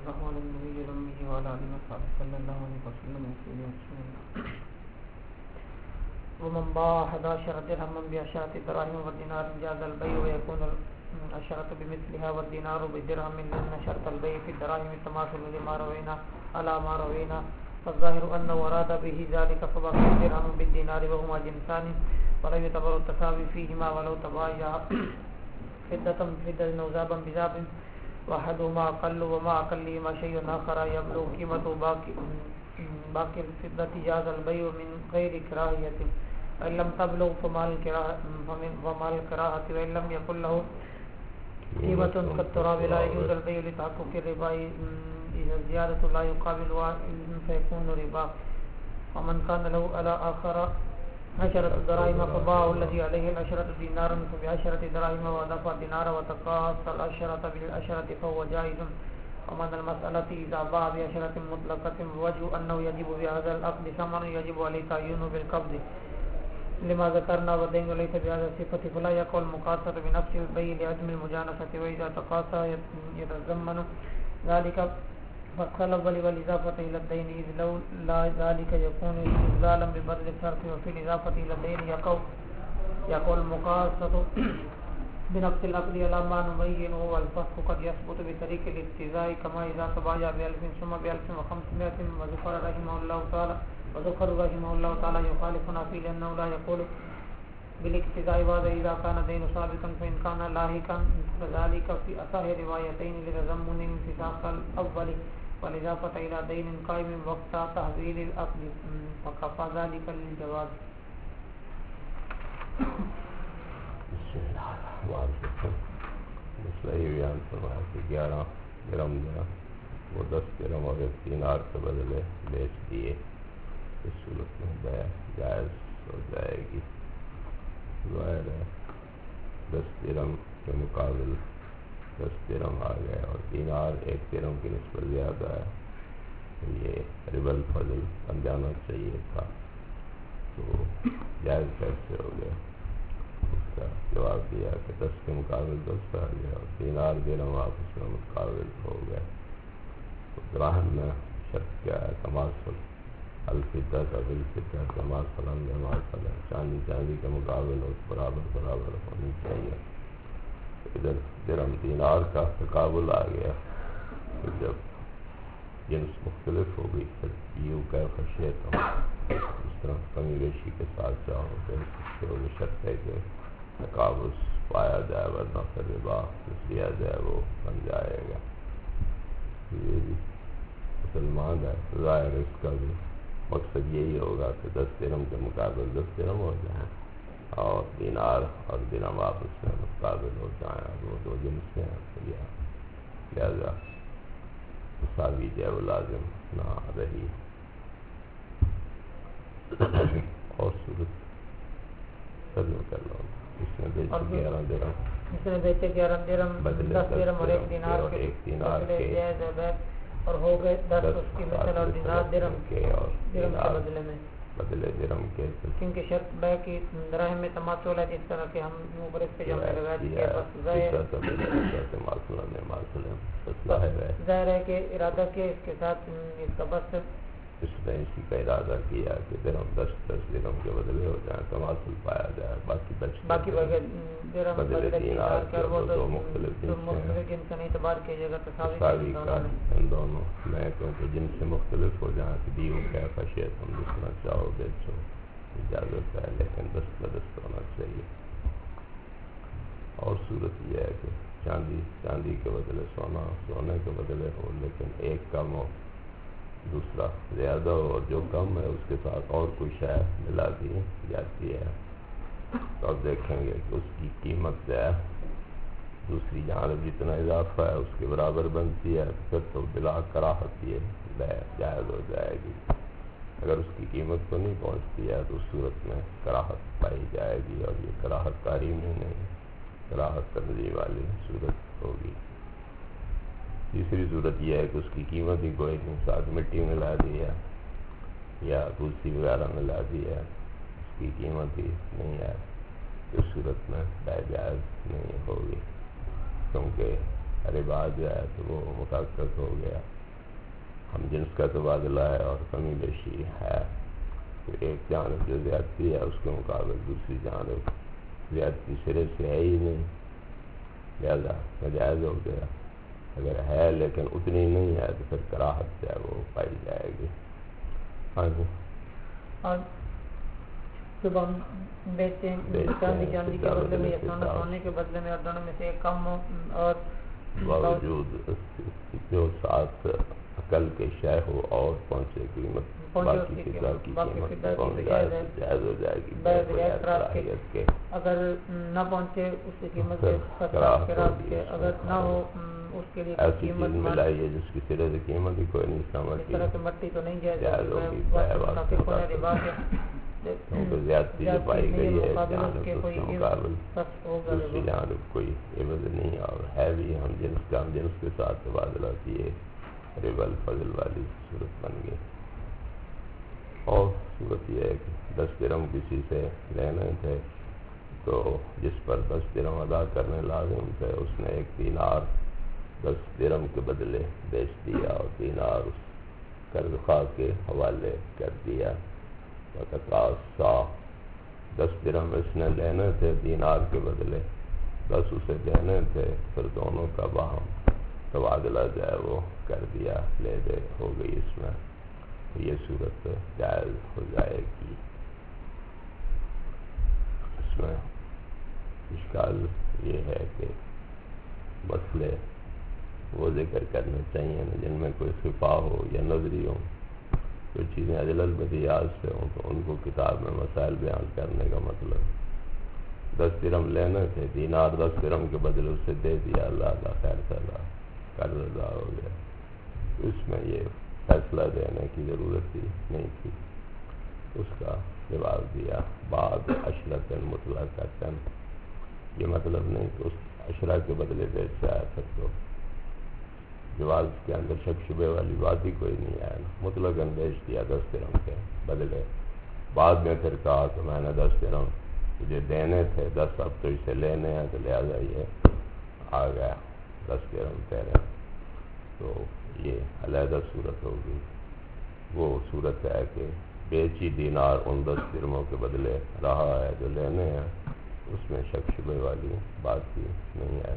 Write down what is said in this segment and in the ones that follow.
الله على النبي الأمي وعلى آله وصحبه صلى الله عليه وسلم ومن باع 11 درهما ب10 دراهم ودينار جاز البيع ويكون الشرط بمثلها والدينار بدرهم لأن شرط البيع في الدراهم تماثل لما روينا على ما روينا فالظاهر أنه أراد به ذلك فبقي الدرهم بالدينار وهما جنسان ولا يعتبر التساوي فيهما ولو تبايع فدة بفدة أو ذهبا بذهب واحدهما أقل وما أقلهما شيء آخر يبلغ قيمته باقي الفدة جاز البيع من غير كراهية وإن لم تبلغ فمال الكراهة وإن لم يكن له قيمة كالتراب لا يجوز البيع لتحقق الربا إذا الزيادة لا يقابل فيكون ربا ومن كان له على آخر 10 دراهم فباعه الذي عليه 10 دينارا ب10 دراهم ودفع دينارا وتقاص 10 بال10 فهو جائز ومن المسألة إذا باع ب10 مطلقة ووجه أنه يجب بهذا العقد ثمن يجب عليه تعيينه بالقبض لما ذكرنا ودين ليس بهذا الصفة فلا يقع المقاصة بنفس البيع لعدم المجانسة وإذا تقاصى يتضمن ذلك فقال والإضافة إلى الدين إذ لو لا ذلك يكون استدلالا ببذل الشرط وفي الإضافة إلى الدين يقع المقاصة بنفس العقد على ما نبينه والفسق قد يثبت بطريق الاستيذاء كما إذا تبايع ب1000 ثم ب1500 وذكر رحمه الله تعالى يخالفنا فيه لأنه لا يقول بالاقتداء وهذا إذا كان دين سابقا فإن كان لاحقا فذلك في أصح روايتين لتضمن انفساخ الأول والإضافة إلى دين قائم وقت تحويل العقد فكفى ذلك للجواز. بسم اللہ الرحمن الرحیم. مسئلہ یہ بیان فرمایا کہ 11 درہم جو وہ 10 درہم اور 1 دینار کے بدلے بیچ دیے. اس صورت میں بیع جائز ہو جائے گی. ظاہر ہے 10 درہم کے مقابل 10 درہم آ گئے اور دینار 1 درہم کی نسبت زیادہ ہے. یہ ربا الفضل بن جانا چاہیے تھا تو جائز کیسے ہو گیا؟ اس کا جواب دیا کہ 10 کے مقابل 10 آ گیا اور دینار درہم آپس میں متقابل ہو گئے. تو دراہم میں شرط کیا ہے؟ تماثل الفدہ کا بالفدہ تماثلا بماثل. چاندی کے مقابل اور برابر ہونی چاہیے. ادھر درہم دینار کا تقابل آ گیا کہ جب جنس مختلف ہو گئی پھر یوں کہ خشیت ہو اس طرح کمی بیشی کے ساتھ چاہو پھر شرط ہے کہ تقابض پایا جائے ورنہ پھر ربا جس لیا جائے وہ بن جائے گا. یہ بھی مسلمان ہے. ظاہر اس کا بھی مقصد یہی ہوگا کہ 10 درہم کے مقابل 10 درہم ہو جائیں اور دینار اور درہم آپس میں متقابل ہو جائیں اور وہ دو جنس ہیں لہذا مساوی جو لازم نہ رہی. اور صورت ترجمہ کر لو. اس نے بیچے 11 درہم بدلے 10 درہم اور 1 دینار کے اور ہو گئے 10 اس کی مثل اور دینار درہم کے بدلے درہم کے کیونکہ شرط بیع کی دراہم میں تماثل ہے جس طرح کہ ہم اوپر اس پہ جمع لگا دیے. ظاہر ہے کہ ارادہ کیا اس کے ساتھ اس کا بس اس نے اسی کا ارادہ کیا کہ درہم 10 درہم کے بدلے ہو جائیں تماثل پایا جائے باقی بدلے دینار کے وہ دو مختلف جن سے نہیں اعتبار کیا جائے گا تساوی کا ان دونوں میں کیونکہ جن سے مختلف ہو جائیں کہ دیو کیا خشیت ہم جتنا چاہو بیچو اجازت ہے لیکن دست بدست ہونا چاہیے. اور صورت یہ ہے کہ چاندی کے بدلے سونے کے بدلے ہو لیکن ایک کم ہو دوسرا زیادہ ہو اور جو کم ہے اس کے ساتھ اور کوئی شے ملا دی جاتی ہے تو اب دیکھیں گے کہ اس کی قیمت جو ہے دوسری جانب جتنا اضافہ ہے اس کے برابر بنتی ہے پھر تو بلا کراہت یہ بیع جائز ہو جائے گی. اگر اس کی قیمت کو نہیں پہنچتی ہے تو اس صورت میں کراہت پائی جائے گی اور یہ کراہت تحریمی نہیں کراہت تنظیم والی صورت ہوگی. تیسری صورت یہ ہے کہ اس کی قیمت ہی کوئی نہیں ساتھ مٹی ملا دی ہے یا تلسی وغیرہ ملا دی ہے اس کی قیمت ہی نہیں ہے. اس صورت میں بیع جائز نہیں ہوگی کیونکہ ربا جو ہے تو وہ مقصد ہو گیا. ہم جنس کا تبادلہ ہے اور کمی بیشی ہے، تو ایک جانب جو زیادتی ہے اس کے مقابل دوسری جانب زیادتی سرے سے ہے ہی نہیں، لہذا ناجائز ہو گیا۔ اگر ہے لیکن اتنی نہیں ہے تو پھر کراہت جو ہے وہ پائی جائے گی۔ ہاں جی، اور جب ہم بیچتے ہیں چاندی کے بدلے میں یا سونے کے بدلے میں، اور دونوں میں سے کم اور باوجود جو ساتھ عقل کے شے ہو اور پہنچے قیمت باقی فضا کی قیمت پہنچ جائے تو جائز ہو جائے گی بغیر کراہیت کے۔ اگر نہ پہنچے اس کی قیمت کے، اگر نہ ہو اس کے لیے ایسی چیز ملائی ہے جس کی سرے سے قیمت ہی کوئی نہیں سمجھتی، اس طرح کی مٹی تو نہیں جائز ہوگی، کیونکہ زیادتی جو پائی گئی ہے جانب اس کے مقابل دوسری جانب کوئی عوض نہیں، اور ہے بھی ہم جنس کا ہم جنس کے ساتھ تبادلہ کیے، ربا الفضل والی صورت بن گئی۔ اور صورت یہ ہے کہ 10 درہم کسی سے لینے تھے تو جس پر 10 درہم ادا کرنے لازم تھے اس نے ایک دینار 10 درہم کے بدلے بیچ دیا، اور دینار اس قرض خواہ کے حوالے کر دیا۔ 10 درہم اس نے لینے تھے دینار کے بدلے 10 اسے دینے تھے، پھر دونوں کا باہم تبادلہ جو ہے وہ کر دیا، لے دے ہو گئی، اس میں یہ صورت جائز ہو جائے گی۔ اس میں اشکال یہ ہے کہ مسئلے وہ ذکر کرنے چاہیے جن میں کوئی خفا ہو یا نظری ہو، جو چیزیں اجل البدیہات سے ہوں تو ان کو کتاب میں مسائل بیان کرنے کا مطلب 10 درہم لینے تھے، دینار 10 درہم کے بدلے اسے دے دیا، اللہ خیر صلاح قرض ادا ہو گیا، اس میں یہ فیصلہ دینے کی ضرورت ہی نہیں تھی۔ اس کا جواب دیا بعد عشرۃ مطلقۃ، یہ مطلب نہیں کہ اس عشرہ کے بدلے بیچ سے آیا پھر تو جواز کے اندر شک شبے والی بات ہی کوئی نہیں ہے، مطلقاً بیچ دیا 10 درہم کے بدلے، بعد میں پھر کہا کہ میں نے 10 درہم مجھے دینے تھے، 10 اب تو اسے لینے ہیں تو لہٰذا یہ آ گیا 10 درہم تیرے، تو یہ علیحدہ صورت ہوگی۔ وہ صورت ہے کہ بیچی دینار ان 10 درہموں کے بدلے رہا ہے جو لینے ہیں، اس میں شک شبے والی بات ہی نہیں ہے۔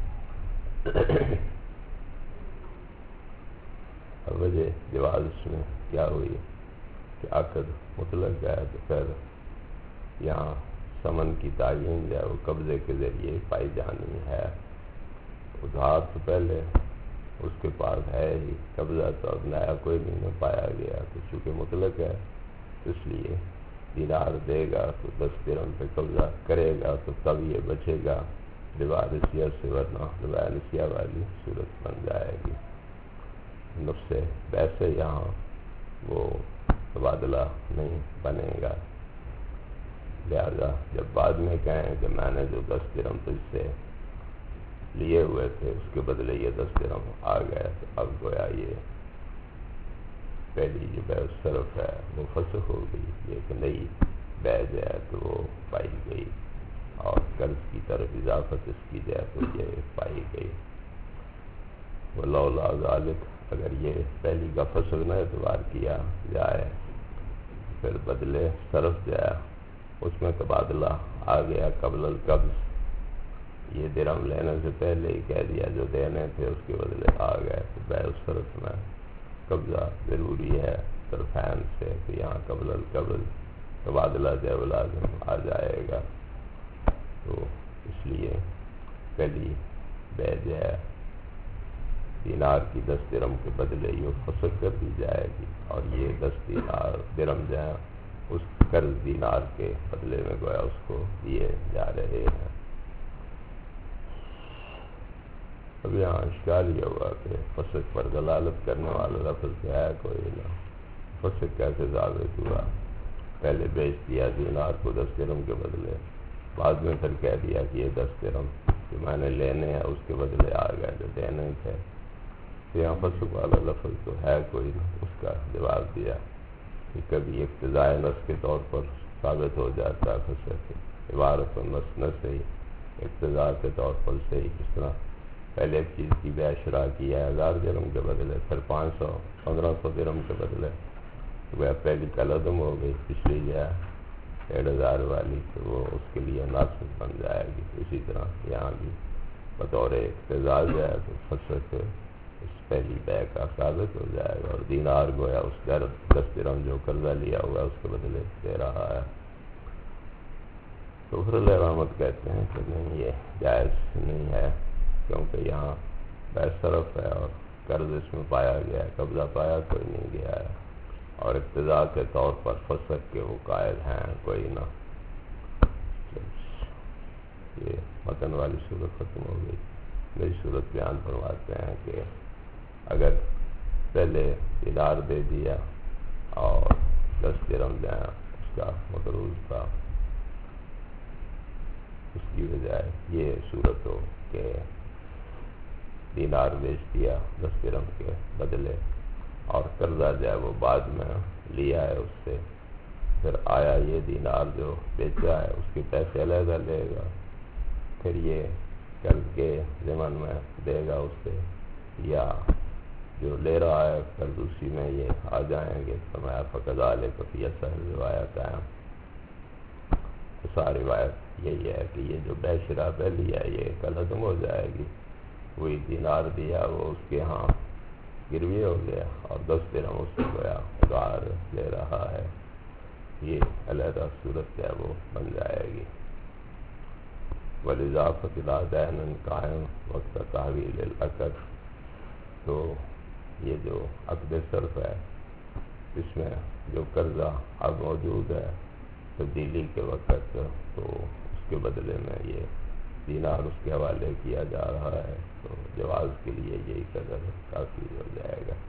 وجہ جواز اس میں کیا ہوئی کہ عقد مطلق ہے تو پھر یہاں ثمن کی تعین جو ہے وہ قبضے کے ذریعے پائی جانی ہے، ادھار تو پہلے اس کے پاس ہے ہی، قبضہ تو اب نیا کوئی نہیں پایا گیا، تو چونکہ مطلق ہے اس لیے دینار دے گا تو 10 درہم پہ قبضہ کرے گا تو تب یہ بچے گا ربا نسیہ سے، ورنہ ربا نسیہ والی صورت بن جائے گی۔ نفس ویسے یہاں وہ تبادلہ نہیں بنے گا، لہذا جب بعد میں کہیں کہ میں نے جو 10 درہم تجھ سے لیے ہوئے تھے اس کے بدلے یہ 10 درہم آ گئے، تو اب گویا یہ پہلی جو بیع الصرف ہے وہ فسخ ہو گئی، ایک نئی بیع جو ہے تو وہ پائی گئی، اور قرض کی طرف اضافت اس کی جو ہے تو یہ پائی گئی۔ ولولا ذالک، اگر یہ پہلی کا فسخ نہ اعتبار کیا جائے پھر بدلے صرف جو ہے اس میں تبادلہ آ گیا قبل القبض، یہ درہم لینے سے پہلے ہی کہہ دیا جو دینے تھے اس کے بدلے آ گئے، تو بیع الصرف میں قبضہ ضروری ہے طرفین سے، کہ یہاں قبل القبض تبادلہ جو ہے لازم آ جائے گا، تو اس لیے پہلی بیع جو ہے دینار کی 10 درہم کے بدلے یہ فسخ کر دی جائے گی، اور یہ 10 درہم جو ہے اس قرض دینار کے بدلے میں گویا اس کو دیے جا رہے ہیں۔ اب یہاں اشکال یہ ہوا کہ فسخ پر دلالت کرنے والا لفظ کیا ہے، کوئی نہ، فسخ کیسے ثابت ہوا؟ پہلے بیچ دیا دینار کو 10 درہم کے بدلے، بعد میں پھر کہہ دیا کہ یہ 10 درہم کہ میں نے لینے ہیں اس کے بدلے آ گئے جو دینے تھے، تو یہاں فسخ والا لفظ تو ہے کوئی نہ۔ اس کا جواب دیا کہ کبھی اقتضاء نص کے طور پر ثابت ہو جاتا ہے فسخ، عبارت النص نہ صحیح، اقتضاء کے طور پر صحیح، اس طرح پہلے ایک چیز کی بیع شرا کی ہے 1000 درہم کے بدلے، پھر 1500 درہم کے بدلے، تو وہ پہلی کل عدم ہو گئی، پچھلی جو ہے 1500 والی، تو وہ اس کے لیے ناسخ بن جائے گی۔ اسی طرح یہاں بھی بطور اقتضاء جو ہے تو فسق اس پہلی بیع کا ثابت ہو جائے گا، اور دینار گویا اس 10 درہم جو قرضہ لیا ہوا ہے اس کے بدلے دے رہا ہے۔ تو پھر رحمت کہتے ہیں کہ نہیں، یہ جائز نہیں ہے، کیونکہ یہاں بیع صرف ہے اور قرض اس میں پایا گیا ہے، قبضہ پایا کوئی نہیں گیا ہے، اور اقتضاء کے طور پر فسق کے وہ قائل ہیں کوئی نہ۔ یہ متن والی صورت ختم ہو گئی۔ نئی صورت بیان فرماتے ہیں کہ اگر پہلے دینار دے دیا اور 10 درہم جو ہے اس کا مقروض تھا، اس کی بجائے یہ صورت ہو کہ دینار بیچ دیا 10 درہم کے بدلے، اور قرضہ جو ہے وہ بعد میں لیا ہے اس سے، پھر آیا یہ دینار جو بیچا ہے اس کے پیسے علیحدہ لے گا، پھر یہ قرض کے ضمن میں دے گا اس سے، یا جو لے رہا ہے قرض اسی میں یہ آ جائیں گے، فرمایا فَكَذَلِكَ فِي أَصَحِّ الرِّوَایَتَیْن۔ ساری روایت یہی ہے کہ یہ جو بیع شرا پہلی ہے یہ کل ختم ہو جائے گی، وہی دینار دیا وہ اس کے ہاں گروی ہو گیا، اور 10 درہم اس سے گویا ادھار لے رہا ہے، یہ علیحدہ صورت ہے وہ بن جائے گی۔ وَالْإِضَافَةُ إِلَىٰ دَيْنٍ قَائِمٍ وقت تحویل العقد، تو یہ جو عقد صرف ہے اس میں جو قرضہ اب موجود ہے تبدیلی کے وقت، تو اس کے بدلے میں یہ دینار اس کے حوالے کیا جا رہا ہے، تو جواز کے لیے یہی قدر کافی ہو جائے گا۔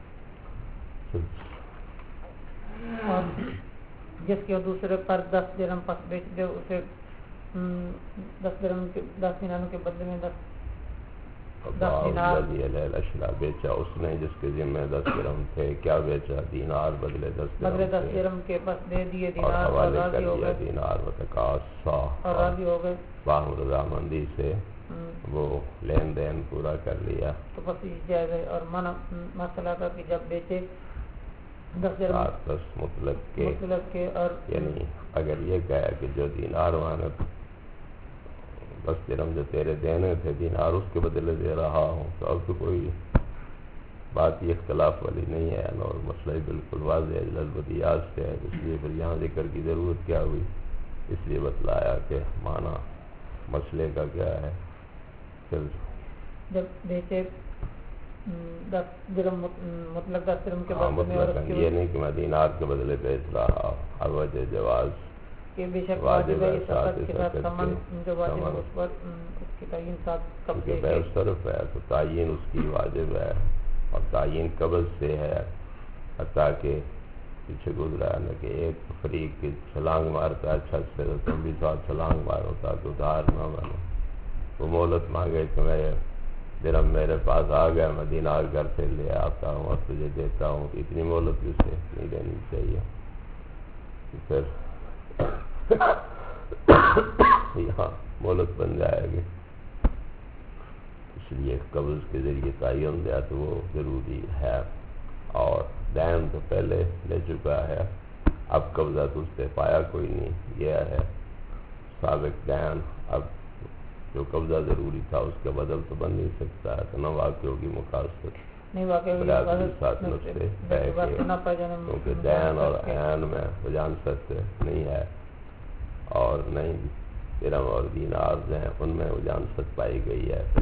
اور جس کے دوسرے پر 10 درہم پس بیچ دے، اسے 10 دیناروں کے بدلے میں 10 دینار بیچا اس نے جس کے ذمہ 10 درہم تھے، کیا بیچا؟ دینار بدلے 10 درہم کے پس دے دیے اور دینار، حوالے اور کر راضی ہو دیا گئے، دینار وتقاصا، اور راضی ہو گئے، باہم رضامندی سے وہ لین دین پورا کر لیا۔ تو بس یہ جائز ہے۔ اور مسئلہ تھا کہ جب بیچے 10 درہم مطلق کے، اور یعنی اگر یہ کہا کہ جو دینار مانے 10 درہم جو تیرے دینے تھے دینار اس کے بدلے دے رہا ہوں، تو اب تو کوئی بات یہ اختلاف والی نہیں ہے، اور مسئلہ بالکل واضح ہے، جلدیات سے ہے، اس لیے پھر یہاں ذکر کی ضرورت کیا ہوئی، اس لیے بتلایا کہ معنی مسئلے کا کیا ہے۔ پھر جب بیچے 10 درہم مطلق 10 درہم کے بدلے میں، مطلق یہ نہیں کہ میں دینار کے بدلے بیچ رہا، ہر وجہ جواز کہ بے شک واجب ہے، شرط کے ساتھ ثمن جو واجب ہے اس پر اس کی تعین ساتھ قبضے بیع صرف ہے تو تعین اس کی واجب ہے، اور تعین قبض سے ہے، حتیٰ کہ پیچھے گزرا ہے کہ ایک فریق کی چھلانگ مارتا ہے چھت سے، تو تم بھی ساتھ چھلانگ مارو تاکہ ادھار نہ بنو۔ وہ مہلت مانگے کہ میں درہم میرے پاس آ گیا، میں دینار گھر سے لے آتا ہوں اور تجھے دیتا ہوں، اتنی مہلت بھی اسے نہیں دینی چاہیے۔ پھر یہاں مہلت بن جائے گی، اس لیے قبض کے ذریعے تعین دیا تو وہ ضروری ہے، اور دین تو پہلے لے چکا ہے، اب قبضہ تو اس سے پایا کوئی نہیں گیا ہے، سابق دین اب جو قبضہ ضروری تھا اس کا بدل تو بن نہیں سکتا ہے، تو نہ واقع ہوگی مقاصد نہیں واقع کیونکہ دین اور عین میں وجانست نہیں ہے، اور نہیں درہم اور دینار جو ہیں ان میں وجانست پائی گئی ہے،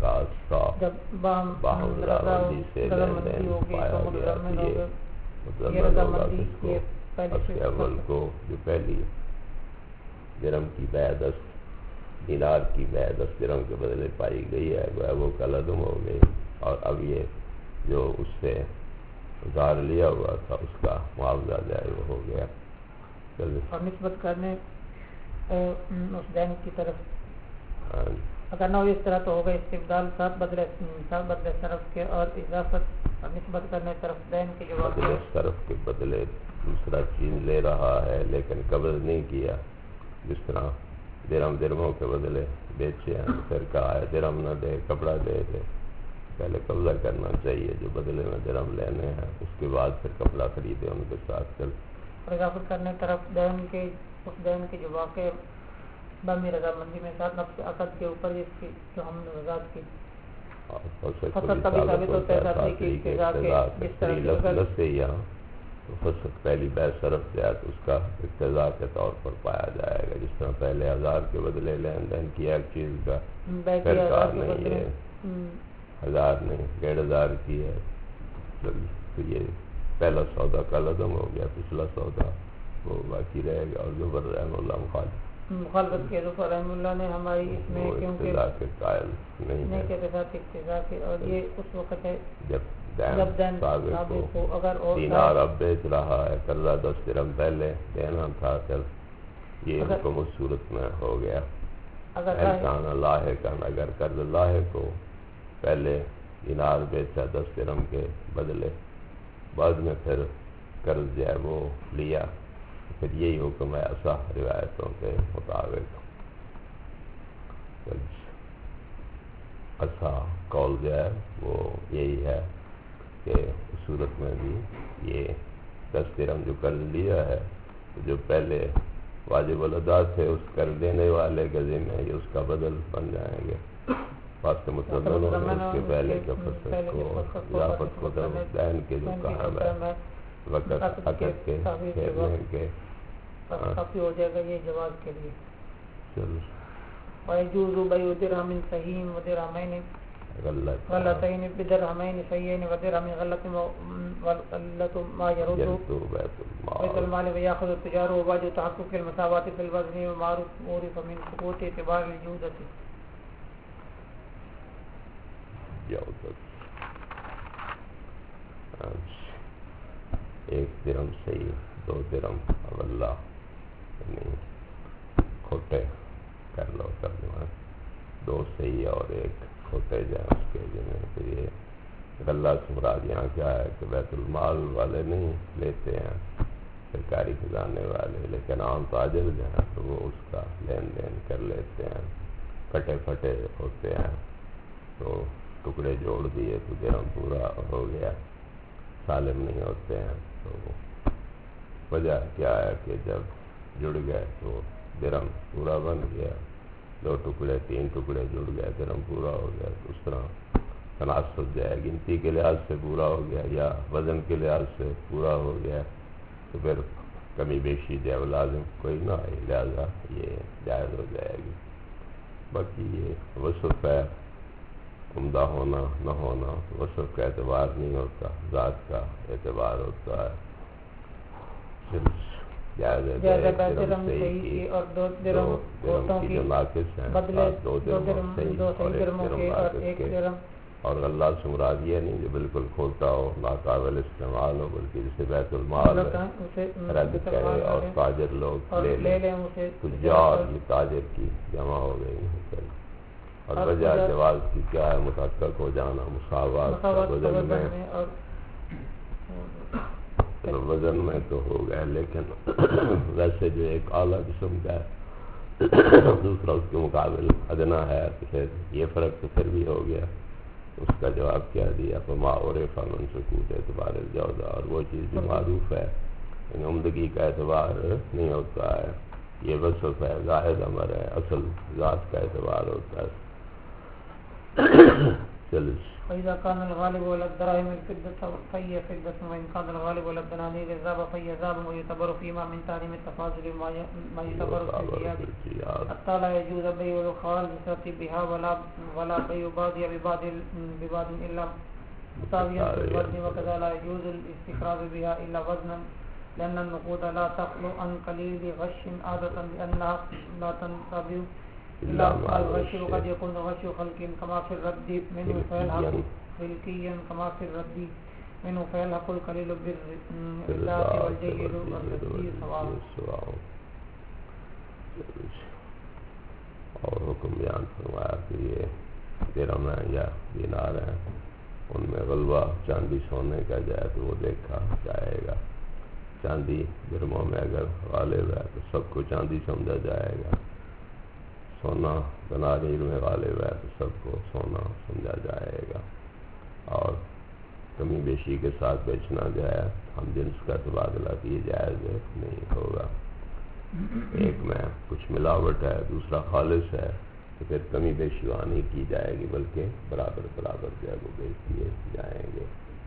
باہم رضامندی سے لین دین پایا گیا، تو یہ مطلب ہوگا اس کو اصل اول کو جو پہلی درہم کی بیع 10 دینار کی بیع 10 درہم کے بدلے پائی گئی ہے، وہ کل عدم ہو گئی، اور اب یہ جو اس سے ادھار لیا ہوا تھا اس کا معاوضہ جائے وہ ہو گیا۔ اور نسبت کرنے اس دین کی طرف اگر نہ ہو اس طرح تو ہوگا استبدال ساتھ بدلے صرف کے، اور اضافت اور نسبت کرنے طرف دین کے جواب صرف کے بدلے دوسرا چیز لے رہا ہے لیکن قبض نہیں کیا، جس طرح درہموں کے بدلے بیچے ہیں، پھر کہا ہے درہم نہ دے کپڑا دے دے، پہلے قبضہ کرنا چاہیے جو بدلے میں درہم لینے ہیں، اس کے بعد پھر کپڑا خریدے ان کے ساتھ چل اضافت کرنے طرف دین کے اس دین کے جو واقع بامی رضامندی میں ساتھ نفس عقد کے اوپر جس کی جو ہم نے وضاحت کی فسق کبھی ثابت ہوتا ہے ساتری کے اقتضاء لفظ سے یہاں تو فسق پہلی بے صرف جائے تو اس کا اقتضاء کے طور پر پایا جائے گا، جس طرح پہلے 1000 کے بدلے لین دین کیا ایک چیز کا پھر کار نہیں ہے 1000 نہیں 1500 کی ہے تو یہ پہلا سودا کل عدم ہو گیا، پچھلا سودا وہ باقی رہے گا۔ اور زبر رحم اللہ مخالفت کے ظفر رحم اللہ نے ہماری اس میں کیونکہ اقتضاء کے قائل نہیں کہتے ساتھ اقتضاء کے، اور یہ اس وقت ہے جب دین ثابت ہو اگر اور دینار اب بیچ رہا ہے، قرضہ 10 درہم پہلے دینا تھا، پھر یہ حکم اس صورت میں ہو گیا احسان لاحقاً اگر قرض لاحق ہو، پہلے دینار بیچا 10 درہم کے بدلے، بعد میں پھر قرض جو ہے وہ لیا، پھر یہی حکم ہے اصح روایتوں کے مطابق۔ اصح قول جو ہے وہ یہی ہے کہ اس صورت میں بھی یہ 10 درہم جو قرض لیا ہے جو پہلے واجب الادا تھے اس قرض دینے والے کے ذمہ یہ اس کا بدل بن جائیں گے، واسطے متضمن ہونے اس کے پہلے کے فسق کو اضافت کو دین کے جو کام ہے وقت عقد کے پھیرنے کے کافی ہو جائے گا یہ جواز کے لیے۔ چلو ويجوز بيع درهم صحيح ودرهمين غلتين بدرهمين صحيحين ودرهم غلة ما يرد بيت المال ويأخذ التجار وبعد تحقق المساواة في الوزن ومعروف من سقوط اعتبار الجودة۔ ایک درہم صحیح 2 درہم اولہ یعنی کھوٹے کر لو ترجمہ 2 صحیح اور 1 کھوٹے جائیں اس کے جنہیں پھر یہ غلہ سے مراد یہاں کیا ہے کہ بیت المال والے نہیں لیتے ہیں سرکاری خزانے والے، لیکن عام تاجر جو ہیں تو وہ اس کا لین دین کر لیتے ہیں، کٹے پھٹے ہوتے ہیں تو ٹکڑے جوڑ دیے تو درہم پورا ہو گیا، سالم نہیں ہوتے ہیں تو وجہ کیا ہے کہ جب جڑ گئے تو درہم پورا بن گیا، 2 ٹکڑے 3 ٹکڑے جڑ گئے درہم پورا ہو گیا، تو اس طرح تناسب جائے گنتی کے لحاظ سے پورا ہو گیا یا وزن کے لحاظ سے پورا ہو گیا تو پھر کمی بیشی جو لازم کوئی نہ آئے، لہذا یہ جائز ہو جائے گی۔ باقی یہ وصف ہے، عمدہ ہونا نہ ہونا وصف کا اعتبار نہیں ہوتا، ذات کا اعتبار ہوتا ہے۔ جائز ہے درہم صحیح کی اور 2 درہم کی جو ناقص ہیں، 2 درہم صحیح اور 1 درہم ناقص کے، اور غلہ سے مراد یہ نہیں جو بالکل کھوٹا ہو ناقابل استعمال ہو، بلکہ جسے بیت المال رد کرے اور تاجر لوگ لے لیں، تجار یہ تاجر کی جمع ہو گئی ہے، اور وجہ جواز کی کیا ہے متحقق ہو جانا مساوات کا وزن میں، چلو وزن میں تو ہو گیا لیکن ویسے جو ایک اعلیٰ قسم کا ہے دوسرا اس کے مقابل ادنا ہے تو پھر یہ فرق تو پھر بھی ہو گیا، اس کا جواب کیا دیا فما عرف من سکوت اعتبار الجودہ، اور وہ چیز جو معروف ہے یعنی عمدگی کا اعتبار نہیں ہوتا ہے، یہ وصف ہے زاہد امر ہے، اصل ذات کا اعتبار ہوتا ہے۔ چلو فإذا كان الغالب على الدراهم الفضة فهي فضة، وإن كان الغالب على الدنانير الذهب فهي ذهب، ويعتبر فيما من تحريم التفاضل ما يعتبر في الزيادة، حتى لا يجوز بيع الخالصة بها ولا بيع بعضها ببعض إلا مساويا في الوزن، وكذا لا يجوز الاستخراج بها إلا وزنا، لأن النقود لا تخلو عن قليل غش عادة، لأنها لا تنتبه إلا الغش، وقد يكون الغش خلقيا كما في الرد منه فيلحق خلقيا كما في الرد منه فيلحق القليل بالذات والجيد والردي سواء۔ اور حکم بیان فرمایا کہ یہ درہم ہیں یا دینار ہیں ان میں غلبہ چاندی سونے کا جائے تو وہ دیکھا جائے گا، چاندی درہموں میں اگر غالب ہے تو سب کو چاندی سمجھا جائے گا، سونا دنانیر میں غالب ہے تو سب کو سونا سمجھا جائے گا، اور کمی بیشی کے ساتھ بیچنا جو ہے ہم جنس کا تبادلہ بھی جائز نہیں ہوگا. ایک میں کچھ ملاوٹ ہے دوسرا خالص ہے تو پھر کمی بیشی وہاں نہیں کی جائے گی بلکہ برابر برابر جو ہے وہ بیچ دیے جائیں گے.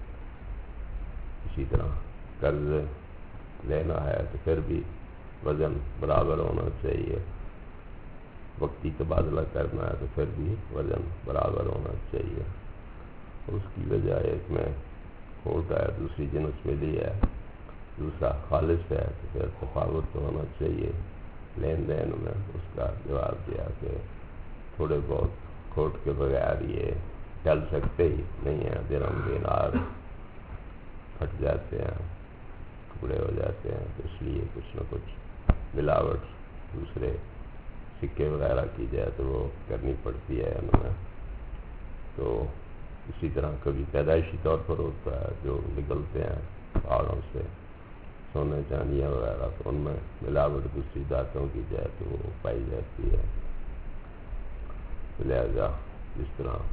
اسی طرح قرض لینا ہے تو پھر بھی وزن برابر ہونا چاہیے. وقتی تبادلہ کرنا ہے تو پھر بھی وزن برابر ہونا چاہیے. اس کی وجہ ایک میں کھوٹ ہے دوسری جنس ملی ہے دوسرا خالص ہے تو پھر تفاوت تو ہونا چاہیے لین دین میں. اس کا جواب دیا کہ تھوڑے بہت کھوٹ کے بغیر یہ چل سکتے ہی نہیں ہیں. درہم دینار پھٹ جاتے ہیں ٹکڑے ہو جاتے ہیں تو اس لیے کچھ نہ کچھ ملاوٹ دوسرے سکے وغیرہ کی جائے تو وہ کرنی پڑتی ہے ان میں. تو اسی طرح کبھی پیدائشی طور پر ہوتا ہے جو نکلتے ہیں پہاڑوں سے سونے چاندیاں وغیرہ تو ان میں ملاوٹ دوسری ذاتوں کی جائے تو وہ پائی جاتی ہے. لہذا جس طرح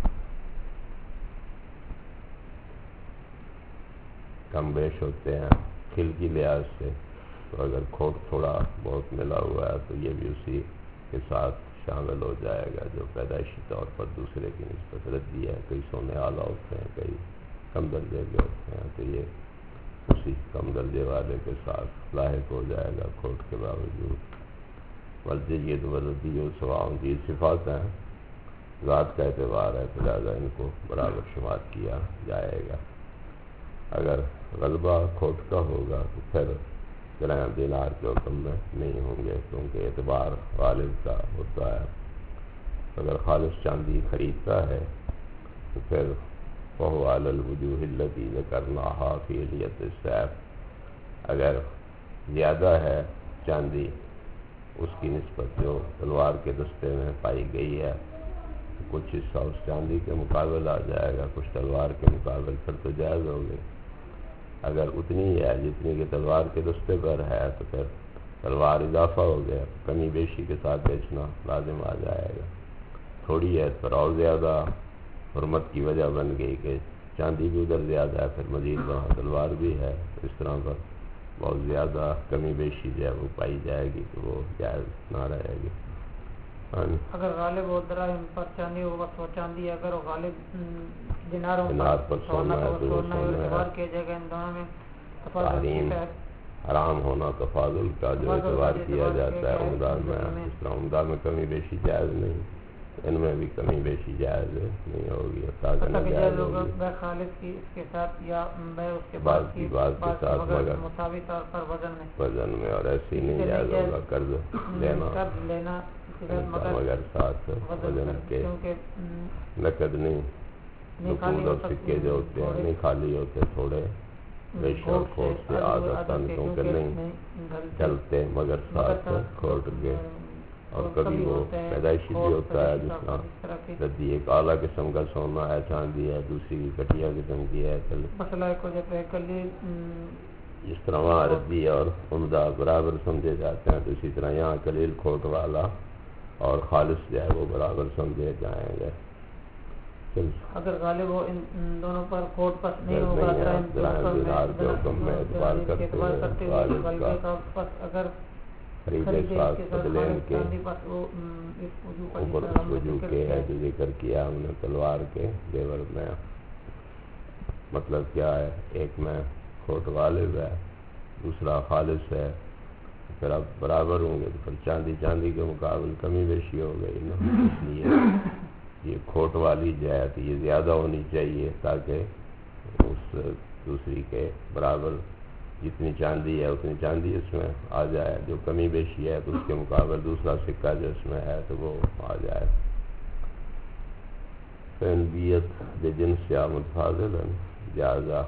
کم بیش ہوتے ہیں کھل کی لحاظ سے تو اگر کھوٹ تھوڑا بہت ملا ہوا ہے تو یہ بھی اسی کے ساتھ شامل ہو جائے گا جو پیدائشی طور پر دوسرے کی نسبت ردی ہے. کئی سونے اعلیٰ ہوتے ہیں کئی کم درجے کے ہوتے ہیں تو یہ اسی کم درجے والے کے ساتھ لاحق ہو جائے گا کھوٹ کے باوجود. والجید والردی و سواء کی صفات ہیں ذات کا اعتبار ہے تو لہٰذا ان کو برابر شمار کیا جائے گا. اگر غلبہ کھوٹ کا ہوگا تو پھر درہم دینار کے حکم میں نہیں ہوں گے کیونکہ اعتبار غالب کا ہوتا ہے. اگر خالص چاندی خریدتا ہے تو پھر فَهُوَ عَلَى الْوُجُوهِ الَّتِي ذَكَرْنَاهَا فِي عِلْيَةِ السَّيْفِ. اگر زیادہ ہے چاندی اس کی نسبت جو تلوار کے دستے میں پائی گئی ہے تو کچھ حصہ اس چاندی کے مقابل آ جائے گا کچھ تلوار کے مقابل پھر تو جائز ہوگی. اگر اتنی ہے جتنی کہ تلوار کے دستے پر ہے تو پھر تلوار اضافہ ہو گیا کمی بیشی کے ساتھ بیچنا لازم آ جائے گا. تھوڑی ہے پر اور زیادہ حرمت کی وجہ بن گئی کہ چاندی بھی ادھر زیادہ ہے پھر مزید وہاں تلوار بھی ہے اس طرح پر بہت زیادہ کمی بیشی جو ہے وہ پائی جائے گی تو وہ جائز نہ رہے گی. اگر غالب ہو درہم پر چاندی ہو بس وہ چاندی اگر وہ غالب دیناروں پر سونا ہے تو وہ سونا ہے. کیا جائے گا ان دونوں میں تحریم حرام ہونا تفاضل کا جو اعتبار کیا جاتا ہے عمدہ میں اس طرح عمدہ میں کمی بیشی جائز نہیں ان میں بھی کمی بیشی جائز نہیں ہوگی. خالص کی اس کے ساتھ یا اس کے بعد کی بات کے ساتھ مگر مساوی طور پر وزن میں اور ایسی نہیں جائز ہوگا قرض لینا مگر ساتھ وزن کے نقد نہیں. نقود اور سکے جو ہوتے ہیں نہیں خالی ہوتے تھوڑے بیشی اور کھوٹ سے عادتاً کیونکہ نہیں ڈلتے مگر ساتھ کھوٹ کے. اور کبھی وہ پیدائشی بھی ہوتا ہے جس طرح ردی ایک اعلیٰ قسم کا سونا ہے چاندی ہے دوسری گھٹیا قسم کی ہے جس طرح وہاں ردی اور عمدہ برابر سمجھے جاتے ہیں تو اسی طرح یہاں قلیل کھوٹ والا اور خالص جو ہے وہ برابر سمجھے جائیں گے. اگر غالب ہو ان دونوں پر کھوٹ پس نہیں ہوگا دینار کے حکم میں اعتبار کرتے ہیں اگر خریدے ساتھ بدلین کے اوپر اس وجوہ کے ہے جو ذکر کیا ہم نے تلوار کے دیور میں. مطلب کیا ہے ایک میں کھوٹ غالب ہے دوسرا خالص ہے پھر اب برابر ہوں گے تو پھر چاندی کے مقابل کمی بیشی ہو گئی نا. اس لیے یہ کھوٹ والی جو ہے تو یہ زیادہ ہونی چاہیے تاکہ اس دوسری کے برابر جتنی چاندی ہے اتنی چاندی اس میں آ جائے. جو کمی بیشی ہے تو اس کے مقابل دوسرا سکہ جو اس میں ہے تو وہ آ جائے. فینبیت جنس یا متفاضل جائزہ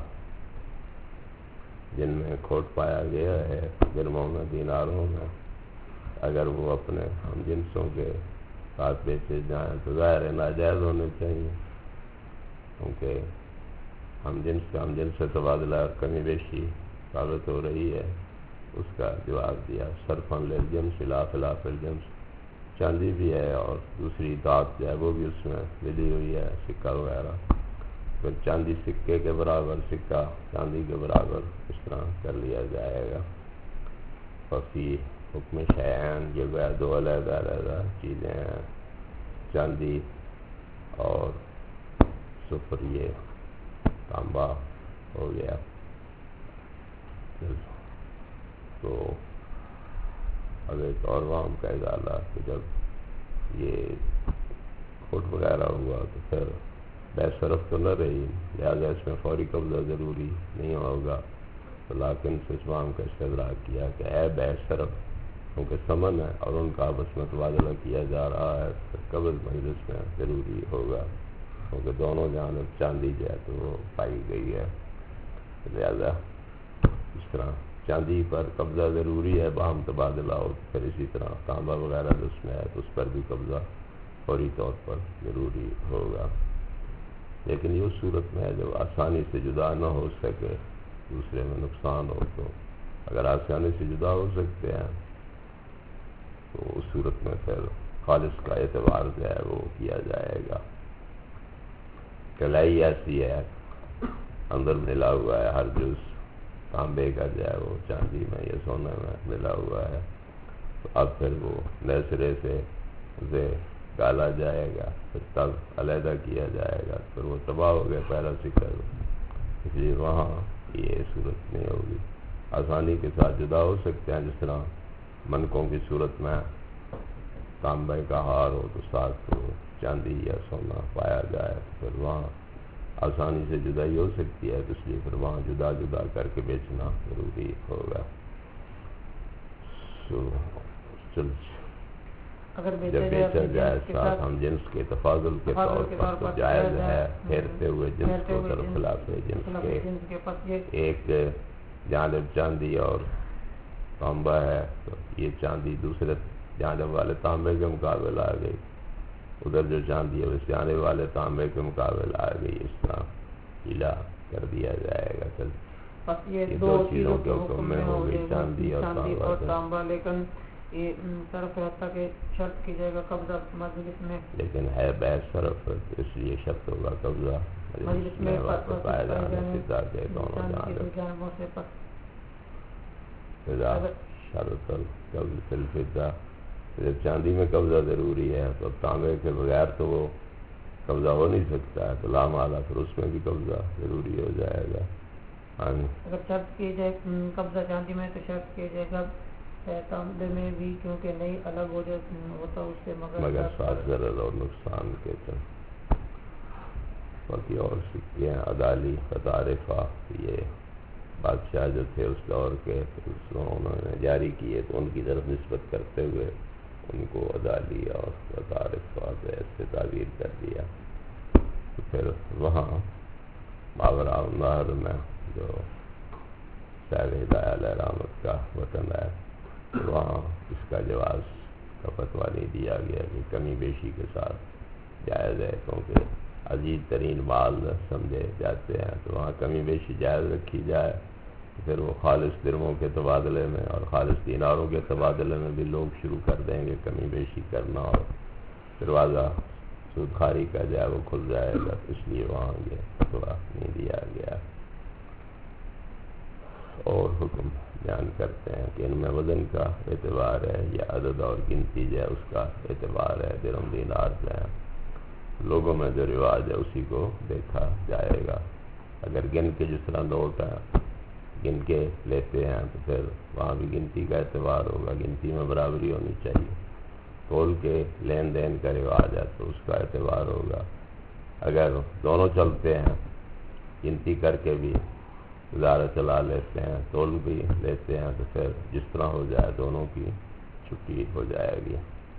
جن میں کھوٹ پایا گیا ہے درہموں میں دیناروں میں اگر وہ اپنے ہم جنسوں کے ساتھ بیچے جائیں تو ظاہر ہے ناجائز ہونے چاہیے کیونکہ ہم جنس کا ہم جنس سے تبادلہ کمی بیشی ثابت ہو رہی ہے. اس کا جواب دیا صرفاً للجنس لا خلاف الجنس. چاندی بھی ہے اور دوسری دھات جو ہے وہ بھی اس میں ملی ہوئی ہے سکہ وغیرہ پھر چاندی سکے کے برابر سکہ چاندی کے برابر اس طرح کر لیا جائے گا. ففی حکم شیئن یہ وہ دو علیحدہ علیحدہ چیزیں ہیں. چاندی اور صفر یہ تانبا ہو گیا. تو اب ایک اور وہاں کا ازالہ کہ جب یہ کھوٹ وغیرہ ہوا تو پھر بے صرف تو نہ رہی، لہٰذا اس میں فوری قبضہ ضروری نہیں ہوگا. تو لیکن سسمام کا استدراک کیا کہ اے بے صرف کیونکہ ثمن ہے اور ان کا آپس میں تبادلہ کیا جا رہا ہے تو قبض مجلس میں ضروری ہوگا کیونکہ دونوں جانب چاندی جو ہے تو وہ پائی گئی ہے. لہذا اس طرح چاندی پر قبضہ ضروری ہے باہم تبادلہ ہو. پھر اسی طرح تانبا وغیرہ جو اس میں ہے تو اس پر بھی قبضہ فوری طور پر ضروری ہوگا. لیکن یہ اس صورت میں ہے جب آسانی سے جدا نہ ہو سکے، دوسرے میں نقصان ہو. تو اگر آسانی سے جدا ہو سکتے ہیں تو اس صورت میں پھر خالص کا اعتبار جو ہے وہ کیا جائے گا. کلائی ایسی ہے اندر ملا ہوا ہے، ہر جز تانبے کا جو ہے وہ چاندی میں یا سونے میں ملا ہوا ہے. تو اب پھر وہ نئے سرے سے اسے ڈالا جائے گا، پھر تب علیحدہ کیا جائے گا. پھر وہ تباہ ہو گیا پہلا سکہ، اس لیے وہاں یہ صورت نہیں ہوگی. آسانی کے ساتھ جدا ہو سکتے ہیں، جس طرح منکوں کی صورت میں تانبے کا ہار ہو تو ساتھ وہ چاندی یا سونا پایا جائے تو پھر وہاں آسانی سے جدائی ہو سکتی ہے. تو اس لیے پھر وہاں جدا جدا کر کے بیچنا ضروری ہوگا. اگر جب بیچا جائے ساتھ ہم جنس کے تفاضل کے طور پر تو جائز ہے پھیرتے ہوئے جنس کو طرف خلاف جنس کے. ایک جانب چاندی اور تانبا ہے تو یہ چاندی دوسرے جانب والے تانبے کے مقابل آ گئی، ادھر جو چاندی ہے اس جانب والے تانبے کے مقابل آ گئی. اس طرح ہلا کر دیا جائے گا. یہ دو چیزوں کے حکم میں ہو گئی چاندی اور تانبا. لیکن یہ صرف حتیٰ کہ شرط کی جائے گا قبضہ مجلس میں، لیکن ہے بے صرف اس لیے شرط ہوگا قبضہ مجلس میں پایا جانے سے تاکہ دونوں جانبوں سے فضا شرط القبض فی الفضہ. جب چاندی میں قبضہ ضروری ہے تو تانبے کے بغیر تو وہ قبضہ ہو نہیں سکتا ہے، تو لامحالہ پھر اس میں بھی قبضہ ضروری ہو جائے گا. اگر شرط کی جائے قبضہ چاندی میں تو شرط کی جائے گا تانبے میں بھی، کیونکہ نہیں الگ ہو جائے ہوتا اس سے مگر ساتھ ضرر اور نقصان کے چل. باقی اور سکے ہیں عدالی فتعارفہ، یہ بادشاہ جو تھے اس دور کے اس کو انہوں نے جاری کیے تو ان کی طرف نسبت کرتے ہوئے ان کو عدالی اور فتعارفہ سے تعبیر کر دیا. تو پھر وہاں ماورا النہر میں جو صاحب ہدایہ علیہ رحمت کا وطن ہے وہاں اس کا جواز کا فتویٰ نہیں دیا گیا کہ کمی بیشی کے ساتھ جائز ہے، کیونکہ عزیز ترین مال سمجھے جاتے ہیں. تو وہاں کمی بیشی جائز رکھی جائے پھر وہ خالص درموں کے تبادلے میں اور خالص دیناروں کے تبادلے میں بھی لوگ شروع کر دیں گے کمی بیشی کرنا اور دروازہ سود خواری کا جو ہے وہ کھل جائے گا. اس لیے وہاں یہ فتویٰ نہیں دیا گیا. اور حکم بیان کرتے ہیں کہ ان میں وزن کا اعتبار ہے یا عدد اور گنتی جو ہے اس کا اعتبار ہے. درم دینار جو ہے لوگوں میں جو رواج ہے اسی کو دیکھا جائے گا. اگر گن کے جس طرح نوٹ ہیں گن کے لیتے ہیں تو پھر وہاں بھی گنتی کا اعتبار ہوگا، گنتی میں برابری ہونی چاہیے. تول کے لین دین کا رواج ہے تو اس کا اعتبار ہوگا. اگر دونوں چلتے ہیں گنتی کر کے بھی گزارا چلا لیتے ہیں تول بھی لیتے ہیں تو پھر جس طرح ہو جائے دونوں کی چھٹی ہو جائے گی.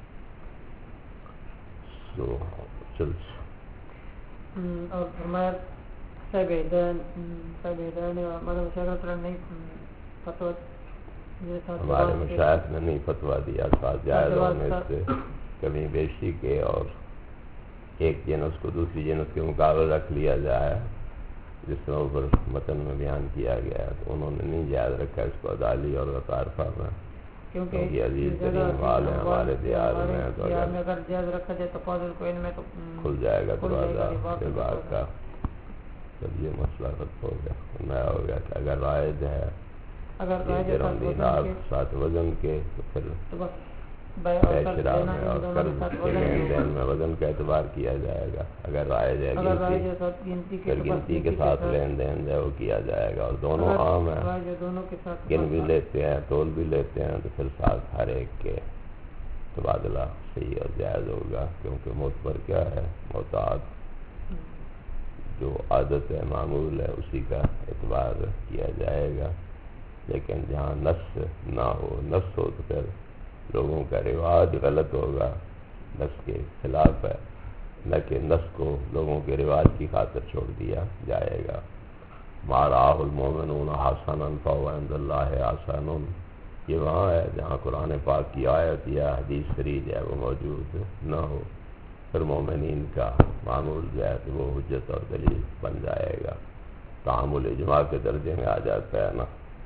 اور فرمایا صاحب ہدایت نے ہمارے مشاغت نہیں فتویٰ ہمارے مشاغت نے نہیں فتویٰ دیا ساتھ جائز ہونے سے کمی بیشی کے اور ایک جنس کو دوسری جنس کے مقابل رکھ لیا جائے جس طرح اوپر متن میں بیان کیا گیا ہے. تو انہوں نے نہیں جائز رکھا اس کو عدالی اور عطارفہ میں کیونکہ عزیز ترین مال ہے ہمارے دیار میں. تو اگر جائز رکھا جائے تفاضل کو ان میں تو کھل جائے گا دروازہ ربا کا. جب یہ مسئلہ رد ہو گیا نیا ہو گیا کہ اگر رائج ہے اگر یہ رائج درہم دینار ساتھ وزن کے تو پھر بے شرا میں اور قرض کے لین دین میں وزن کا اعتبار کیا جائے گا. اگر رائج ہے پھر گنتی کے ساتھ لین دین جو ہے وہ کیا جائے گا. اور دونوں عام ہیں, گن بھی لیتے ہیں تول بھی لیتے ہیں, تو پھر ساتھ ہر ایک کے تبادلہ صحیح اور جائز ہوگا, کیونکہ معتبر کیا ہے, معتاد جو عادت ہے معمول ہے اسی کا اعتبار کیا جائے گا. لیکن جہاں نص نہ ہو, نص ہو تو پھر لوگوں کا رواج غلط ہوگا, نص کے خلاف ہے, نہ کہ نص کو لوگوں کے رواج کی خاطر چھوڑ دیا جائے گا. ما رآہ المؤمنون حسنا فہو عند اللہ حسن, یہ وہاں ہے جہاں قرآن پاک کی آیت یا حدیث شریف ہے وہ موجود نہ ہو, پھر مومنین کا معمول جو ہے تو وہ حجت اور دلیل بن جائے گا. تعامل اجماع کے درجے میں آ جاتا ہے نا.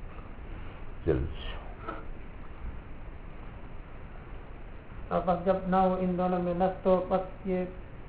بس جب نہ ہو ان دونوں میں نص تو بس یہ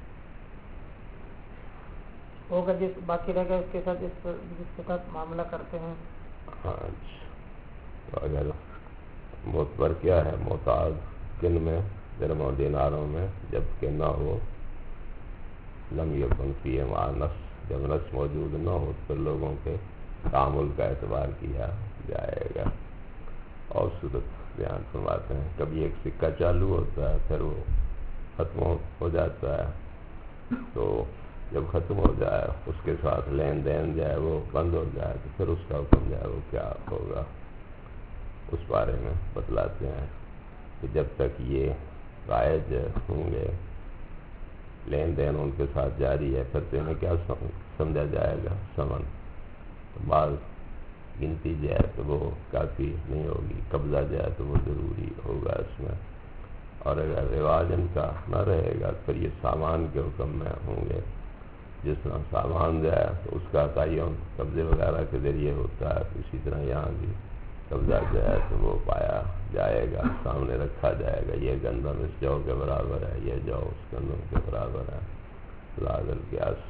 ہوگا جس باقی رہ گا اس کے ساتھ جس کے ساتھ معاملہ کرتے ہیں. ہاں, تو اگر معتبر کیا ہے, معتاد کن میں درہم و دیناروں میں, جب کہ نہ ہو لم یکن فیہ مع نص, جب نص موجود نہ ہو تو لوگوں کے تعامل کا اعتبار کیا جائے گا. اور صورت بیان فرماتے ہیں, کبھی ایک سکہ چالو ہوتا ہے پھر وہ ختم ہو جاتا ہے, تو جب ختم ہو جائے اس کے ساتھ لین دین جو ہے وہ بند ہو جائے تو پھر اس کا حکم جو ہے وہ کیا ہوگا, اس بارے میں بتلاتے ہیں کہ جب تک یہ رائج ہوں گے, لین دین ان کے ساتھ جاری ہے, پھر تو انہیں کیا سمجھا جائے گا, ثمن. بعض گنتی جو ہے تو وہ کافی نہیں ہوگی, قبضہ جو ہے تو وہ ضروری ہوگا اس میں. اور اگر رواج ان کا نہ رہے گا پھر یہ سامان کے حکم میں ہوں گے. جس طرح سامان جو ہے تو اس کا تعین قبضے وغیرہ کے ذریعے ہوتا ہے, اسی طرح یہاں بھی قبضہ جو ہے تو وہ پایا جائے گا, سامنے رکھا جائے گا. یہ گندم اس جو کے برابر ہے, یہ جو اس گندم کے برابر ہے. لاز القیاس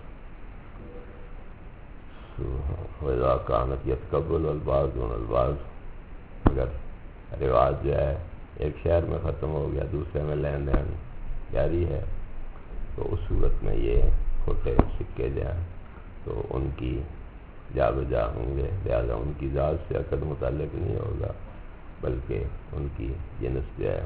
وَإِذَا كَانَتْ يَتَقَبَّلُ الْبَعْضُ دُونَ الْبَعْضِ, اگر رواج جو ہے ایک شہر میں ختم ہو گیا دوسرے میں لین دین جاری ہے, تو اس صورت میں یہ کھوٹے سکے جو ہیں تو ان کی جا بجا ہوں گے. لہٰذا ان کی ذات سے عقد متعلق نہیں ہوگا, بلکہ ان کی جنس جو ہے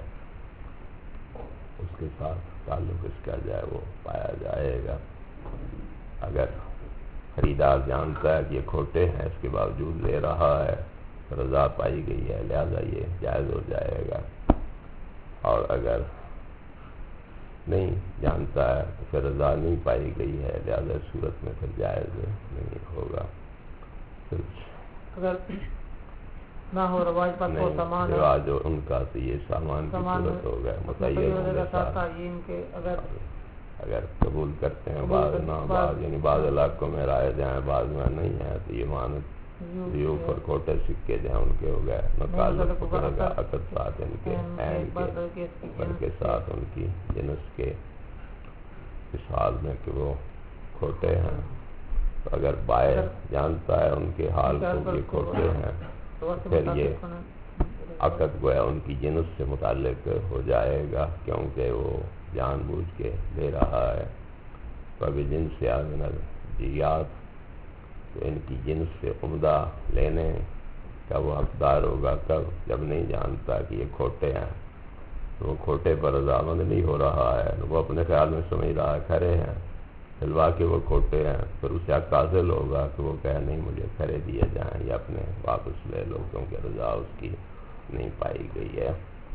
اس کے ساتھ تعلق اس کا جو ہے وہ پایا جائے گا. اگر خریدار جانتا ہے کہ یہ کھوٹے ہیں اس کے باوجود لے رہا ہے, رضا پائی گئی ہے, لہذا یہ جائز ہو جائے گا. اور اگر نہیں جانتا ہے تو پھر رضا نہیں پائی گئی ہے, لہذا اس صورت میں پھر جائز نہیں ہوگا. اگر نہ ہو رواج پر تو سامان رواج ان کا تو یہ سامان کی صورت ہوگا, متعین ہوگا. اگر قبول کرتے ہیں بعض نہ بعض, یعنی بعض علاقوں میں رائے جائیں بعض میں نہیں ہے, تو یہ مانت ریو پر کھوٹے سکے جو ہیں ان کے ہو گئے, نہ تعلق پکڑے گا عقد ساتھ ان کے عین کے, بلکہ ساتھ ان کی جنس کے اس حال میں کہ وہ کھوٹے ہیں. تو اگر بائے جانتا ہے ان کے حال کو یہ کھوٹے ہیں تو پھر یہ عقد گویا ان کی جنس سے متعلق ہو جائے گا, کیونکہ وہ جان بوجھ کے لے رہا ہے. کبھی جنس سے آگنر جیات, تو ان کی جنس سے عمدہ لینے کا وہ حقدار ہوگا کب, جب نہیں جانتا کہ یہ کھوٹے ہیں. تو وہ کھوٹے پر رضامند نہیں ہو رہا ہے, وہ اپنے خیال میں سمجھ رہا ہے کھرے ہیں, دلوا کے وہ کھوٹے ہیں. پھر اسے حق حاصل ہوگا کہ وہ کہے نہیں مجھے کھرے دیے جائیں یا اپنے واپس لے لو, کیونکہ رضا اس کی نہیں پائی گئی ہے.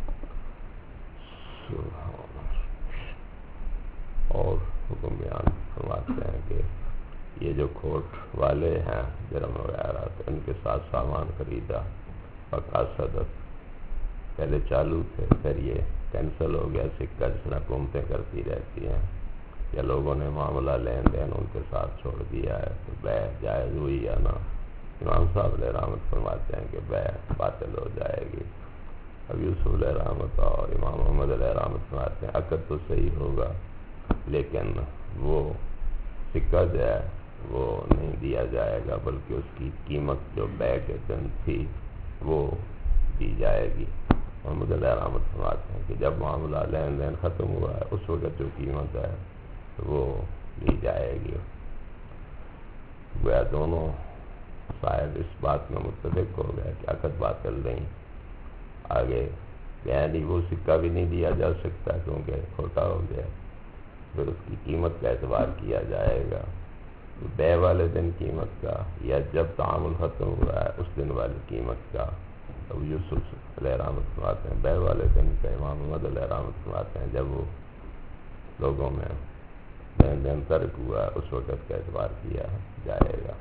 اور حکم بیان فرماتے ہیں کہ یہ جو کھوٹ والے ہیں درہم وغیرہ, تو ان کے ساتھ سامان خریدا پکا صدق, پہلے چالو تھے پھر یہ کینسل ہو گیا سکہ, جس طرح حکومتیں کرتی رہتی ہیں, یا لوگوں نے معاملہ لین دین ان کے ساتھ چھوڑ دیا ہے, تو بے جائز ہوئی یا نہ. امام صاحب علیہ رحمت فرماتے ہیں کہ بے باطل ہو جائے گی. اب یوسف علیہ رحمت اور امام محمد علیہ رحمت فرماتے ہیں عقد تو صحیح ہوگا, لیکن وہ سکہ جو ہے وہ نہیں دیا جائے گا، بلکہ اس کی قیمت جو بے کے دن تھی وہ دی جائے گی۔ محمد علیہ رحمت فرماتے ہیں کہ جب معاملہ لین دین ختم ہوا ہے اس وقت جو قیمت ہے وہ لی جائے گی۔ گویا دونوں صاحب اس بات میں متفق ہو گیا کہ عقد باطل نہیں، آگے یعنی وہ سکہ بھی نہیں دیا جا سکتا کیونکہ کھوٹا ہو گیا، پھر اس کی قیمت کا اعتبار کیا جائے گا، بے والے دن قیمت کا یا جب تعامل ختم ہوا ہے اس دن والی قیمت کا۔ اب یوسف علیہ رحمت فرماتے ہیں بے والے دن کا، امام محمد علیہ رحمت فرماتے ہیں جب وہ لوگوں میں دین دین ترک ہوا ہے اس وقت کا اعتبار کیا جائے گا۔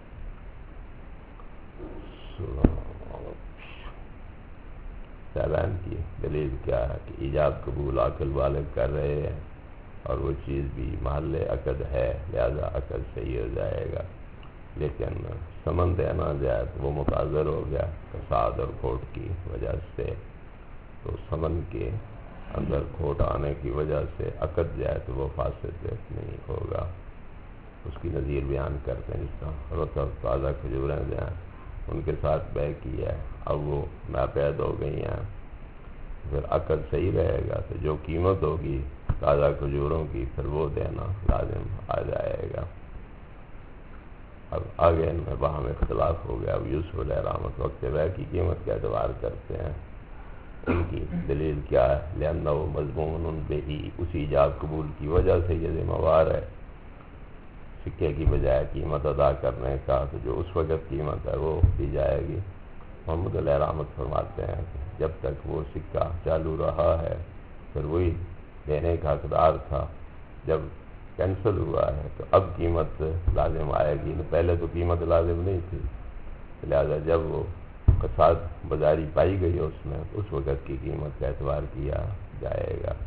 سیلان کی دلیل کیا ہے کہ ایجاب قبول عقل والے کر رہے ہیں اور وہ چیز بھی محل عقد ہے، لہذا عقد صحیح ہو جائے گا، لیکن سمن دینا جائے تو وہ متاثر ہو گیا فساد اور کھوٹ کی وجہ سے، تو سمن کے اندر کھوٹ آنے کی وجہ سے عقد جائے تو وہ فاسد نہیں ہوگا۔ اس کی نظیر بیان کرتے ہیں جس طرح رطب تازہ کھجوریں جائیں ان کے ساتھ بے کی ہے، اب وہ ناپید ہو گئی ہیں، پھر عقد صحیح رہے گا تو جو قیمت ہوگی تازہ کھجوروں کی پھر وہ دینا لازم آ جائے گا۔ اب آگے ان میں باہم اختلاف ہو گیا۔ اب یوسف علیہ رحمت وقت بے کی قیمت کا اعتبار کرتے ہیں، ان کی دلیل کیا ہے؟ لأنه مضمون بہی، اسی ایجاب قبول کی وجہ سے یہ ذمہ وار ہے سکے کی بجائے قیمت ادا کرنے کا، تو جو اس وقت قیمت ہے وہ دی جائے گی۔ محمد علیہ رحمت فرماتے ہیں کہ جب تک وہ سکہ چالو رہا ہے پھر وہی دینے کا حقدار تھا، جب کینسل ہوا ہے تو اب قیمت لازم آئے گی، پہلے تو قیمت لازم نہیں تھی، لہذا جب وہ کساد بازاری پائی گئی اس میں اس وقت کی قیمت کا اعتبار کیا جائے گا۔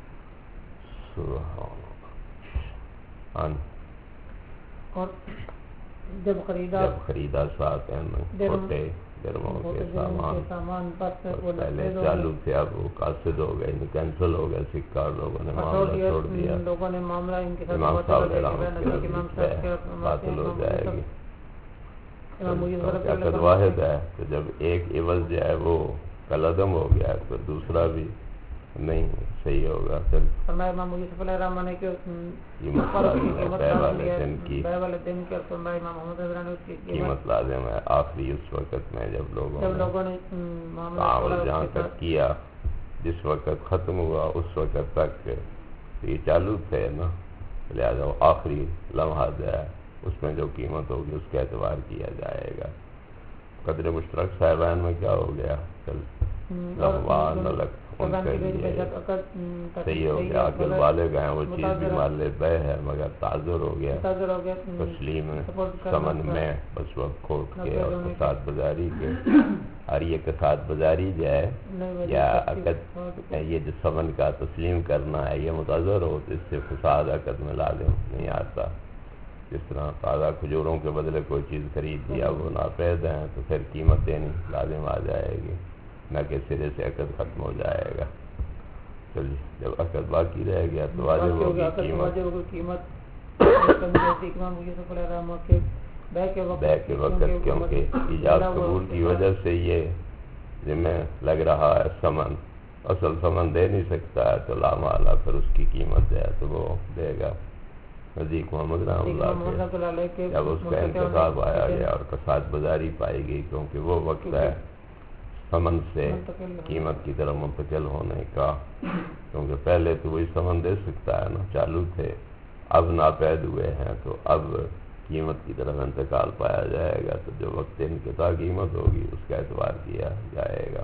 اور جب خریدا ساتھ چھوٹے درموں کے سامان پہلے چالو تھے اب وہ قاصد ہو گئے، کینسل ہو گئے سکہ اور لوگوں نے معاملہ چھوڑ دیا، امام صاحب باطل ہو جائے گی۔ عقد واحد ہے تو جب ایک عوض جو ہے وہ کالعدم ہو گیا تو دوسرا بھی نہیں صحیح ہوگا، پھر فرمایا امام یوسف علیہ الرحمہ نے کہ بے والے دن کے، اور فرمایا امام محمد علیہ الرحمہ نے قیمت لازم ہے آخری اس وقت میں جب لوگوں نے تعامل جہاں تک کیا، جس وقت ختم ہوا اس وقت تک یہ چالو تھے نا، لہذا وہ آخری لمحہ جو ہے اس میں جو قیمت ہوگی اس کا اعتبار کیا جائے گا۔ قدر مشترک صاحبان میں کیا ہو گیا؟ ان کے لیے صحیح ہو گیا، عقل والے گئے وہ چیز بھی مال بے ہے مگر تعذر ہو گیا تسلیم سمن میں، بس وقت کھوٹ کے اور کساد بازاری کے، اور یہ کساد بازاری جو ہے یا عقد یہ جو سمن کا تسلیم کرنا ہے یہ متاثر ہو تو اس سے فساد عقد میں لازم نہیں آتا۔ جس طرح تازہ کھجوروں کے بدلے کوئی چیز خرید لیا وہ ناپید ہیں تو پھر قیمت دینی لازم آ جائے گی، نہ کہ سرے سے عقد ختم ہو جائے گا۔ چلیے جب عقد باقی رہ گیا تو واجب ہوگی قیمت بے کے وقت، کیونکہ ایجاب قبول کی وجہ سے یہ ذمہ لگ رہا ہے سمن، اصل سمن دے نہیں سکتا ہے تو لامالا پھر اس کی قیمت ہے تو وہ دے گا۔ نزدیک محمد رحمۃ اللہ کے جب اس کا انتخاب آیا گیا اور کساد بازاری پائی گئی، کیونکہ وہ وقت ہے سمن سے قیمت کی طرف منتقل ہونے کا، کیونکہ پہلے تو وہی سمن دے سکتا ہے نا، چالو تھے، اب ناپید ہوئے ہیں تو اب قیمت کی طرف انتقال پایا جائے گا، تو جو وقت انقطاع قیمت ہوگی اس کا اعتبار کیا جائے گا۔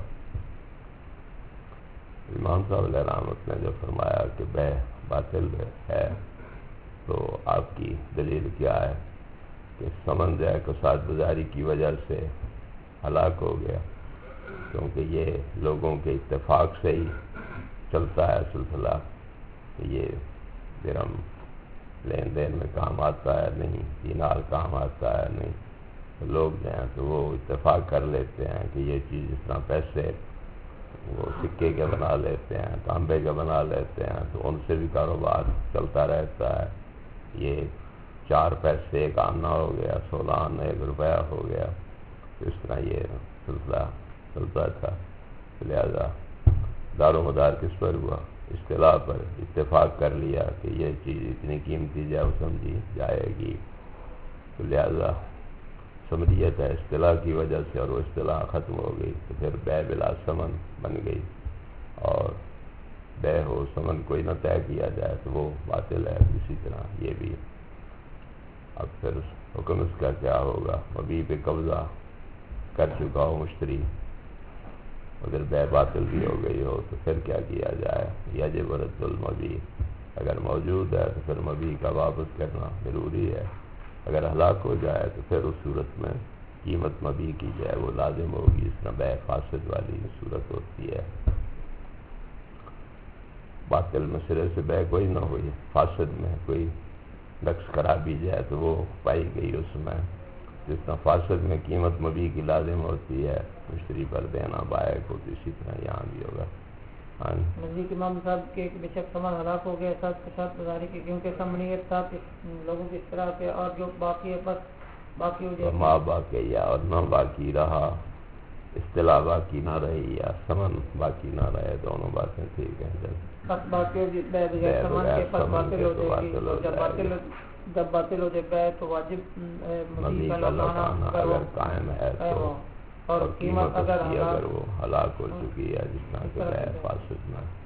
امام صاحب علیہ رحمت نے جو فرمایا کہ بے باطل ہے تو آپ کی دلیل کیا ہے؟ کہ سمن جو ہے کساد بازاری کی وجہ سے ہلاک ہو گیا، کیونکہ یہ لوگوں کے اتفاق سے ہی چلتا ہے سلسلہ کہ یہ درہم لین دین میں کام آتا ہے نہیں، دینار کام آتا ہے نہیں، تو لوگ جو ہیں تو وہ اتفاق کر لیتے ہیں کہ یہ چیز جس طرح پیسے وہ سکے کے بنا لیتے ہیں، تانبے کے بنا لیتے ہیں، تو ان سے بھی کاروبار چلتا رہتا ہے۔ یہ 4 پیسے ایک آنا ہو گیا، 16 آنا 1 روپیہ ہو گیا، تو اس طرح یہ سلسلہ چلتا تھا. لہذا دار و مدار کس پر ہوا؟ اصطلاح پر. اتفاق کر لیا کہ یہ چیز اتنی قیمتی جائے سمجھی جائے گی، تو لہذا سمجھیت ہے اصطلاح کی وجہ سے، اور وہ اصطلاح ختم ہو گئی تو پھر بے بلا ثمن بن گئی. اور بے ہو ثمن کوئی نہ طے کیا جائے تو وہ باطل ہے. اسی طرح یہ بھی. اب پھر حکم اس کا کیا ہوگا؟ مبیع پہ قبضہ کر چکا ہو مشتری، اگر بے باطل بھی ہو گئی ہو تو پھر کیا کیا جائے؟ یجب رد المبیع. اگر موجود ہے تو پھر مبیع کا واپس کرنا ضروری ہے. اگر ہلاک ہو جائے تو پھر اس صورت میں قیمت مبیع کی جائے وہ لازم ہوگی. اس طرح بے فاسد والی صورت ہوتی ہے. باطل میں سرے سے بے کوئی نہ ہوئی، فاسد میں کوئی نقص خرابی جائے تو وہ پائی گئی اس میں. جس طرح فاسد میں قیمت مبیع کی لازم ہوتی ہے مشتری پر دینا بائع کو، تو اسی طرح یہاں بھی ہوگا. نزدیک امام صاحب کے بے شک سامان ہلاک ہو گیا شرط گزاری کی، کیونکہ سمنیت تھا لوگوں کی اس طرح کے، اور جو باقی ہے بس باقی ہو جائے ماں باقی یا اور نہ باقی رہا، اصطلاح باقی نہ رہی یا سمن باقی نہ رہے، دونوں باتیں ٹھیک ہیں. بس باقی ہو جائے بغیر سامان کے پس باطل ہو جائے گی. جب باطل ہو جائے بے تو واجب مبیع کا لوٹانا اگر قائم ہے تو، اور قیمت اگر وہ ہلاک ہو چکی ہے جتنا کہ بے فاسد میں